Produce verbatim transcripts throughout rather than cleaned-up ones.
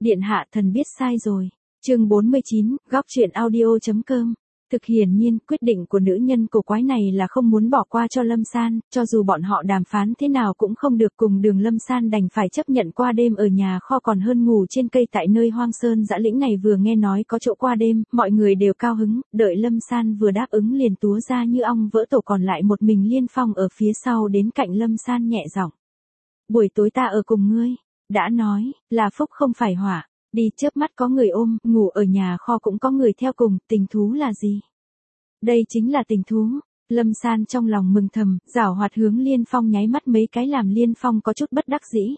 Điện hạ thần biết sai rồi. Chương bốn mươi chín, góc truyện audio.com. Thực hiển nhiên, quyết định của nữ nhân cổ quái này là không muốn bỏ qua cho Lâm San, cho dù bọn họ đàm phán thế nào cũng không được, cùng đường Lâm San đành phải chấp nhận qua đêm ở nhà kho còn hơn ngủ trên cây tại nơi hoang sơn dã lĩnh này. Vừa nghe nói có chỗ qua đêm, mọi người đều cao hứng, đợi Lâm San vừa đáp ứng liền túa ra như ong vỡ tổ, còn lại một mình Liên Phong ở phía sau đến cạnh Lâm San nhẹ giọng. Buổi tối ta ở cùng ngươi, đã nói, là phúc không phải họa. Đi chớp mắt có người ôm, ngủ ở nhà kho cũng có người theo cùng, tình thú là gì? Đây chính là tình thú. Lâm San trong lòng mừng thầm, giảo hoạt hướng Liên Phong nháy mắt mấy cái làm Liên Phong có chút bất đắc dĩ.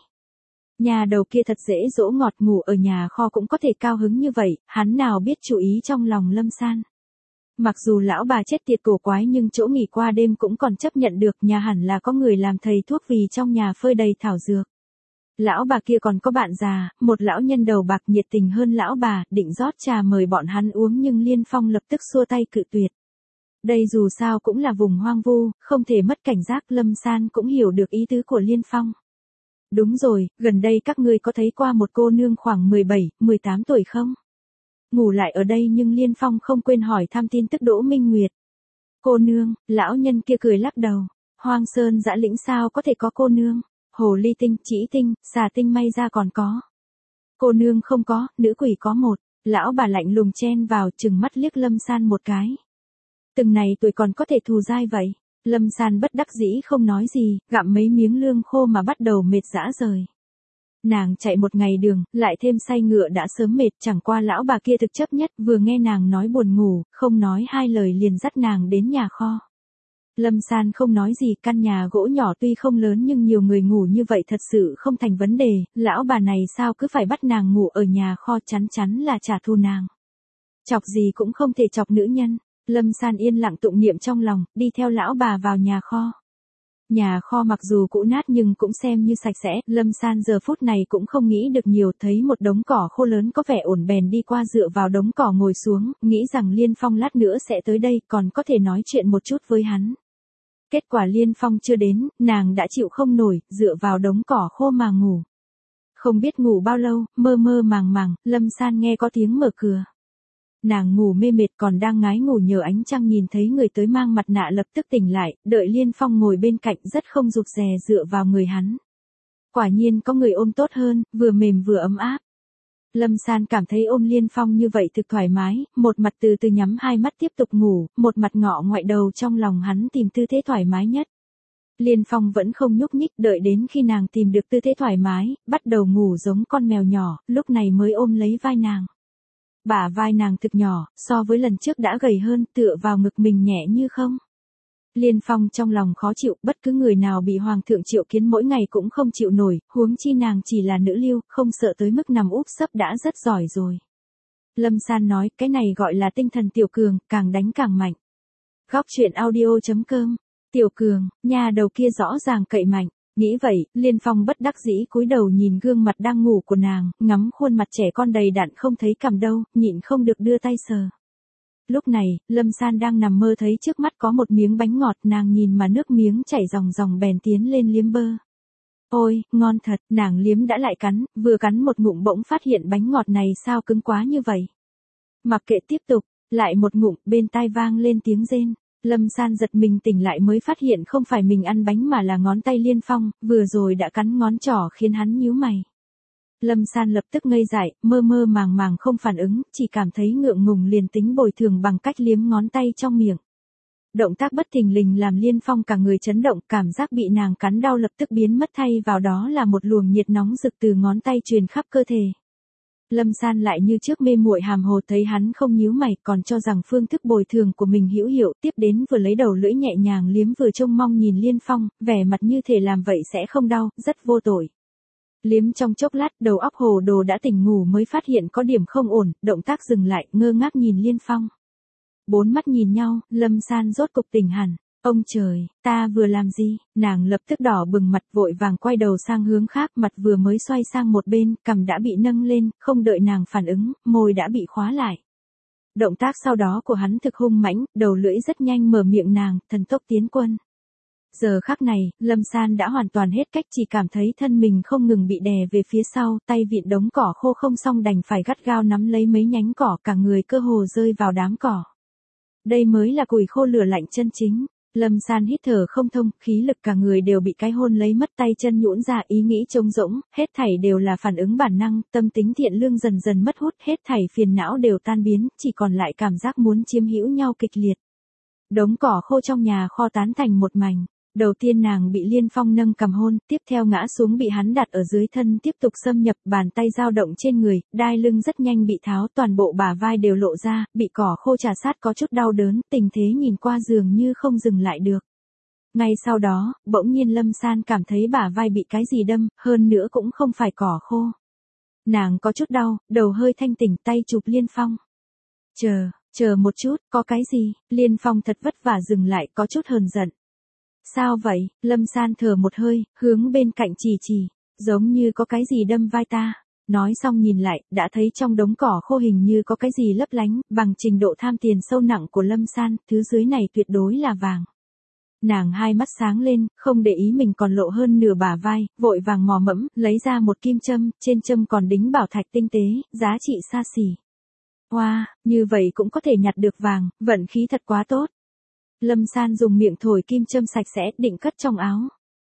Nhà đầu kia thật dễ dỗ ngọt, ngủ ở nhà kho cũng có thể cao hứng như vậy, hắn nào biết chú ý trong lòng Lâm San. Mặc dù lão bà chết tiệt cổ quái nhưng chỗ nghỉ qua đêm cũng còn chấp nhận được, nhà hẳn là có người làm thầy thuốc vì trong nhà phơi đầy thảo dược. Lão bà kia còn có bạn già, một lão nhân đầu bạc nhiệt tình hơn lão bà, định rót trà mời bọn hắn uống nhưng Liên Phong lập tức xua tay cự tuyệt. Đây dù sao cũng là vùng hoang vu, không thể mất cảnh giác. Lâm San cũng hiểu được ý tứ của Liên Phong. Đúng rồi, gần đây các ngươi có thấy qua một cô nương khoảng mười bảy, mười tám tuổi không? Ngủ lại ở đây nhưng Liên Phong không quên hỏi thăm tin tức Đỗ Minh Nguyệt. Cô nương, lão nhân kia cười lắc đầu. Hoang sơn dã lĩnh sao có thể có cô nương? Hồ ly tinh, trĩ tinh, xà tinh may ra còn có. Cô nương không có, nữ quỷ có một. Lão bà lạnh lùng chen vào, trừng mắt liếc Lâm San một cái. Từng này tuổi còn có thể thù dai vậy. Lâm San bất đắc dĩ không nói gì, gặm mấy miếng lương khô mà bắt đầu mệt rã rời. Nàng chạy một ngày đường, lại thêm say ngựa đã sớm mệt, chẳng qua lão bà kia thực chấp nhất, vừa nghe nàng nói buồn ngủ, không nói hai lời liền dắt nàng đến nhà kho. Lâm San không nói gì, căn nhà gỗ nhỏ tuy không lớn nhưng nhiều người ngủ như vậy thật sự không thành vấn đề, lão bà này sao cứ phải bắt nàng ngủ ở nhà kho, chắn chắn là trả thù nàng. Chọc gì cũng không thể chọc nữ nhân. Lâm San yên lặng tụng niệm trong lòng, đi theo lão bà vào nhà kho. Nhà kho mặc dù cũ nát nhưng cũng xem như sạch sẽ, Lâm San giờ phút này cũng không nghĩ được nhiều, thấy một đống cỏ khô lớn có vẻ ổn bèn đi qua dựa vào đống cỏ ngồi xuống, nghĩ rằng Liên Phong lát nữa sẽ tới đây, còn có thể nói chuyện một chút với hắn. Kết quả Liên Phong chưa đến, nàng đã chịu không nổi, dựa vào đống cỏ khô mà ngủ. Không biết ngủ bao lâu, mơ mơ màng màng, Lâm San nghe có tiếng mở cửa. Nàng ngủ mê mệt còn đang ngái ngủ nhờ ánh trăng nhìn thấy người tới mang mặt nạ lập tức tỉnh lại, đợi Liên Phong ngồi bên cạnh rất không rụt rè dựa vào người hắn. Quả nhiên có người ôm tốt hơn, vừa mềm vừa ấm áp. Lâm San cảm thấy ôm Liên Phong như vậy thực thoải mái, một mặt từ từ nhắm hai mắt tiếp tục ngủ, một mặt ngọ ngoại đầu trong lòng hắn tìm tư thế thoải mái nhất. Liên Phong vẫn không nhúc nhích, đợi đến khi nàng tìm được tư thế thoải mái, bắt đầu ngủ giống con mèo nhỏ, lúc này mới ôm lấy vai nàng. Bả vai nàng thực nhỏ, so với lần trước đã gầy hơn, tựa vào ngực mình nhẹ như không. Liên Phong trong lòng khó chịu, bất cứ người nào bị hoàng thượng triệu kiến mỗi ngày cũng không chịu nổi, huống chi nàng chỉ là nữ lưu, không sợ tới mức nằm úp sấp đã rất giỏi rồi. Lâm San nói, cái này gọi là tinh thần tiểu cường, càng đánh càng mạnh. Góc truyện audio.com. Tiểu cường, nhà đầu kia rõ ràng cậy mạnh. Nghĩ vậy, Liên Phong bất đắc dĩ cúi đầu nhìn gương mặt đang ngủ của nàng, ngắm khuôn mặt trẻ con đầy đặn không thấy cằm đâu, nhịn không được đưa tay sờ. Lúc này, Lâm San đang nằm mơ thấy trước mắt có một miếng bánh ngọt, nàng nhìn mà nước miếng chảy ròng ròng bèn tiến lên liếm bơ. Ôi, ngon thật, nàng liếm đã lại cắn, vừa cắn một ngụm bỗng phát hiện bánh ngọt này sao cứng quá như vậy. Mặc kệ tiếp tục, lại một ngụm, bên tai vang lên tiếng rên. Lâm San giật mình tỉnh lại mới phát hiện không phải mình ăn bánh mà là ngón tay Liên Phong, vừa rồi đã cắn ngón trỏ khiến hắn nhíu mày. Lâm San lập tức ngây dại, mơ mơ màng màng không phản ứng, chỉ cảm thấy ngượng ngùng liền tính bồi thường bằng cách liếm ngón tay trong miệng. Động tác bất thình lình làm Liên Phong cả người chấn động, cảm giác bị nàng cắn đau lập tức biến mất, thay vào đó là một luồng nhiệt nóng rực từ ngón tay truyền khắp cơ thể. Lâm San lại như trước mê muội hàm hồ, thấy hắn không nhíu mày, còn cho rằng phương thức bồi thường của mình hữu hiệu, tiếp đến vừa lấy đầu lưỡi nhẹ nhàng liếm vừa trông mong nhìn Liên Phong, vẻ mặt như thể làm vậy sẽ không đau, rất vô tội. Liếm trong chốc lát, đầu óc hồ đồ đã tỉnh ngủ mới phát hiện có điểm không ổn, động tác dừng lại, ngơ ngác nhìn Liên Phong. Bốn mắt nhìn nhau, Lâm San rốt cục tỉnh hẳn. Ông trời, ta vừa làm gì? Nàng lập tức đỏ bừng mặt, vội vàng quay đầu sang hướng khác, mặt vừa mới xoay sang một bên, cằm đã bị nâng lên, không đợi nàng phản ứng, môi đã bị khóa lại. Động tác sau đó của hắn thực hung mãnh, đầu lưỡi rất nhanh mở miệng nàng, thần tốc tiến quân. Giờ khắc này, Lâm San đã hoàn toàn hết cách, chỉ cảm thấy thân mình không ngừng bị đè về phía sau, tay vịn đống cỏ khô không xong đành phải gắt gao nắm lấy mấy nhánh cỏ, cả người cơ hồ rơi vào đám cỏ. Đây mới là củi khô lửa lạnh chân chính. Lâm San hít thở không thông, khí lực cả người đều bị cái hôn lấy mất, tay chân nhũn ra, ý nghĩ trống rỗng, hết thảy đều là phản ứng bản năng, tâm tính thiện lương dần dần mất hút, hết thảy phiền não đều tan biến, chỉ còn lại cảm giác muốn chiếm hữu nhau kịch liệt. Đống cỏ khô trong nhà kho tán thành một mảnh. Đầu tiên nàng bị Liên Phong nâng cầm hôn, tiếp theo ngã xuống bị hắn đặt ở dưới thân tiếp tục xâm nhập, bàn tay dao động trên người, đai lưng rất nhanh bị tháo, toàn bộ bả vai đều lộ ra, bị cỏ khô trà sát có chút đau đớn, tình thế nhìn qua dường như không dừng lại được. Ngay sau đó, bỗng nhiên Lâm San cảm thấy bả vai bị cái gì đâm, hơn nữa cũng không phải cỏ khô. Nàng có chút đau, đầu hơi thanh tỉnh, tay chụp Liên Phong. Chờ, chờ một chút, có cái gì? Liên Phong thật vất vả dừng lại, có chút hờn giận. Sao vậy? Lâm San thở một hơi, hướng bên cạnh chỉ chỉ, giống như có cái gì đâm vai ta. Nói xong nhìn lại, đã thấy trong đống cỏ khô hình như có cái gì lấp lánh, bằng trình độ tham tiền sâu nặng của Lâm San, thứ dưới này tuyệt đối là vàng. Nàng hai mắt sáng lên, không để ý mình còn lộ hơn nửa bả vai, vội vàng mò mẫm, lấy ra một kim châm, trên châm còn đính bảo thạch tinh tế, giá trị xa xỉ. Hoa, wow, như vậy cũng có thể nhặt được vàng, vận khí thật quá tốt. Lâm San dùng miệng thổi kim châm sạch sẽ, định cất trong áo.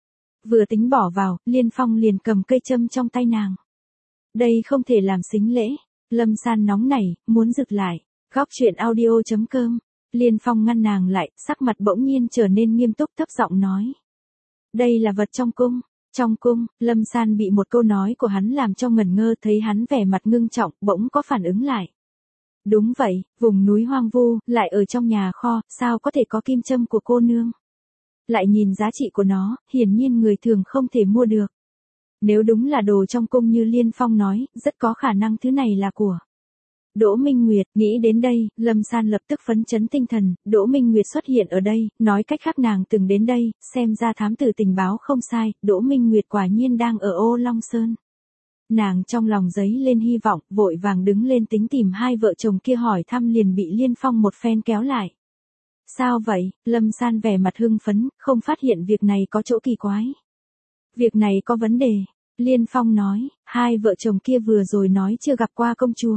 Vừa tính bỏ vào, Liên Phong liền cầm cây châm trong tay nàng. Đây không thể làm sính lễ. Lâm San nóng nảy, muốn rực lại. Góc truyện audio chấm com. Liên Phong ngăn nàng lại, sắc mặt bỗng nhiên trở nên nghiêm túc, thấp giọng nói. Đây là vật trong cung. Trong cung, Lâm San bị một câu nói của hắn làm cho ngẩn ngơ, thấy hắn vẻ mặt ngưng trọng, bỗng có phản ứng lại. Đúng vậy, vùng núi hoang vu, lại ở trong nhà kho, sao có thể có kim châm của cô nương? Lại nhìn giá trị của nó, hiển nhiên người thường không thể mua được. Nếu đúng là đồ trong cung như Liên Phong nói, rất có khả năng thứ này là của Đỗ Minh Nguyệt. Nghĩ đến đây, Lâm San lập tức phấn chấn tinh thần, Đỗ Minh Nguyệt xuất hiện ở đây, nói cách khác nàng từng đến đây, xem ra thám tử tình báo không sai, Đỗ Minh Nguyệt quả nhiên đang ở Ô Long Sơn. Nàng trong lòng giấy lên hy vọng, vội vàng đứng lên tính tìm hai vợ chồng kia hỏi thăm, liền bị Liên Phong một phen kéo lại. Sao vậy? Lâm San vẻ mặt hưng phấn, không phát hiện việc này có chỗ kỳ quái. Việc này có vấn đề. Liên Phong nói, hai vợ chồng kia vừa rồi nói chưa gặp qua công chúa.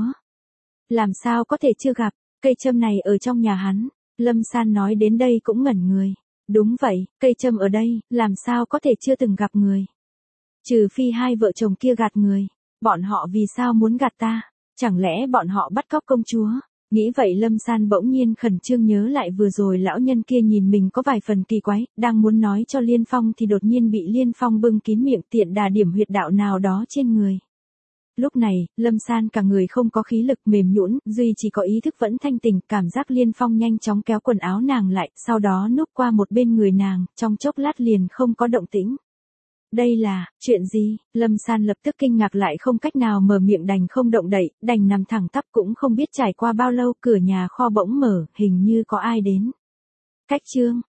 Làm sao có thể chưa gặp, cây châm này ở trong nhà hắn. Lâm San nói đến đây cũng ngẩn người. Đúng vậy, cây châm ở đây, làm sao có thể chưa từng gặp người. Trừ phi hai vợ chồng kia gạt người. Bọn họ vì sao muốn gạt ta? Chẳng lẽ bọn họ bắt cóc công chúa? Nghĩ vậy Lâm San bỗng nhiên khẩn trương nhớ lại vừa rồi lão nhân kia nhìn mình có vài phần kỳ quái, đang muốn nói cho Liên Phong thì đột nhiên bị Liên Phong bưng kín miệng, tiện đà điểm huyệt đạo nào đó trên người. Lúc này, Lâm San cả người không có khí lực, mềm nhũn, duy chỉ có ý thức vẫn thanh tỉnh, cảm giác Liên Phong nhanh chóng kéo quần áo nàng lại, sau đó núp qua một bên người nàng, trong chốc lát liền không có động tĩnh. Đây là, chuyện gì? Lâm San lập tức kinh ngạc lại không cách nào mở miệng, đành không động đậy, đành nằm thẳng tắp, cũng không biết trải qua bao lâu, cửa nhà kho bỗng mở, hình như có ai đến. Cách chương,